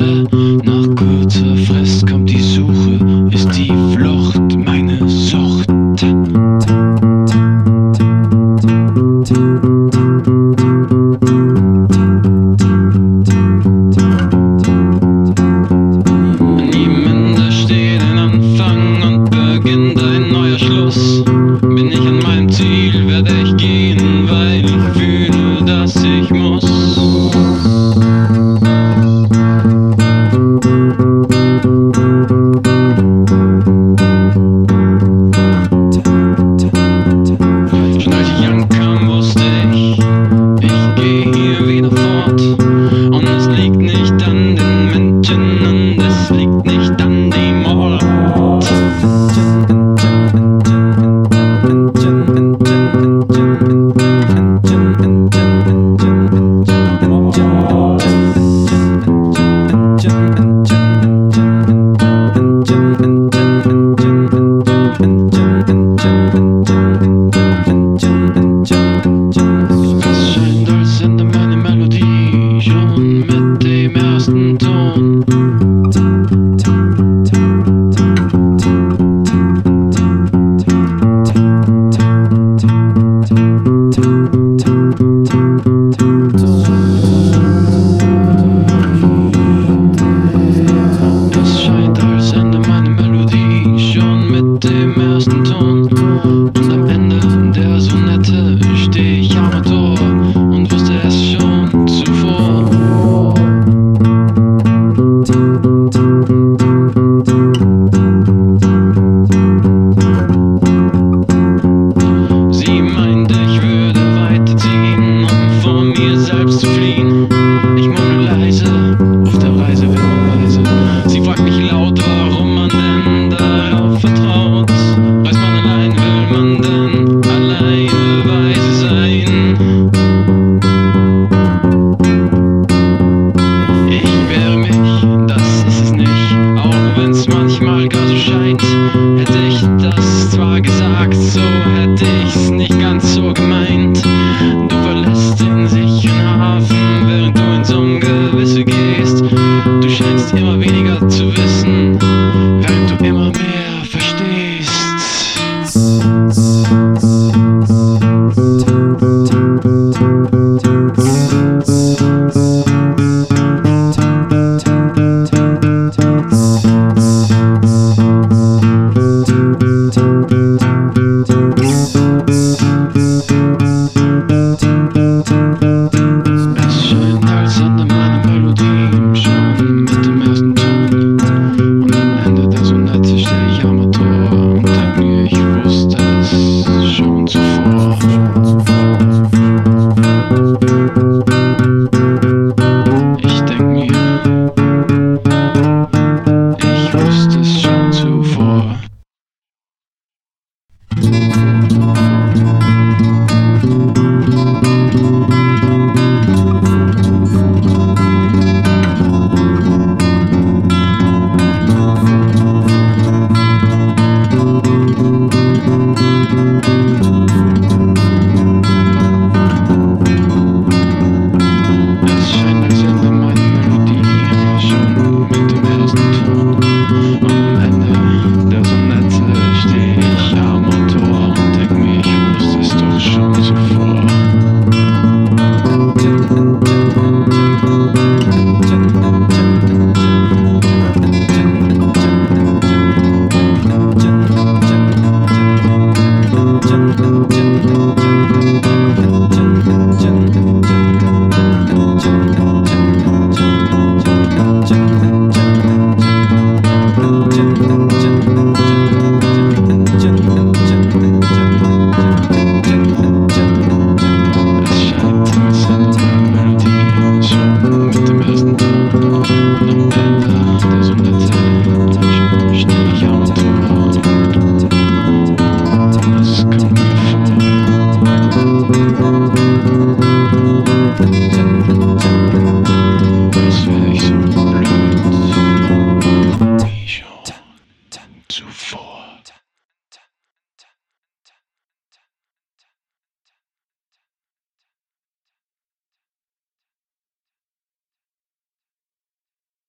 Worte. Nach kurzer Frist kommt die Suche, ist die Flucht meine Sucht. Niemand steht ein Anfang und beginnt ein neuer Schluss. Bin ich an meinem Ziel, werde ich gehen, weil ich fühle, dass ich muss. Schon als ich ankam, wusste ich gehe hier wieder fort. Und es liegt nicht an den Menschen und es liegt nicht an dem Ort. Es scheint, als ende meine Melodie schon mit dem ersten Ton. Es scheint, als ende meine Melodie schon mit dem ersten Ton. Und am Ende der Sonette steh ich am Tor und wusste es schon zuvor. Sie meinte, ich würde weiterziehen, um vor mir selbst zu fliehen. Ich murmel leise, auf der Reise wird man weise. Sie fragt mich laut, warum man denn darauf vertraut. Weiß man allein, will man denn alleine weise sein? Ich wehre mich, das ist es nicht, auch wenn's manchmal gar so scheint. Hätte ich das zwar gesagt, so hätte ich's nicht ganz so gemeint. Du verlässt den sicheren Hafen, während du ins Ungewisse gehst. Du scheinst immer weniger zu wissen, während du immer mehr verstehst. Es scheint, als ende meine Melodie schon mit dem ersten Ton. Und am Ende der Sonette steh ich am Tor und denk mir, ich wusste es schon zuvor. Ich denk mir, ich wusste es schon zuvor. Es scheint, als ende meine Melodie schon mit dem ersten Ton. Und am Ende der Sonette steh ich am Tor und denk mir, ich wusste es doch schon zuvor. Es scheint, als ende meine Melodie schon mit dem ersten Ton. Und am Ende der Sonette steh ich am Tor. Es kommt mir vor, als wär ich so blöd wie schon zuvor.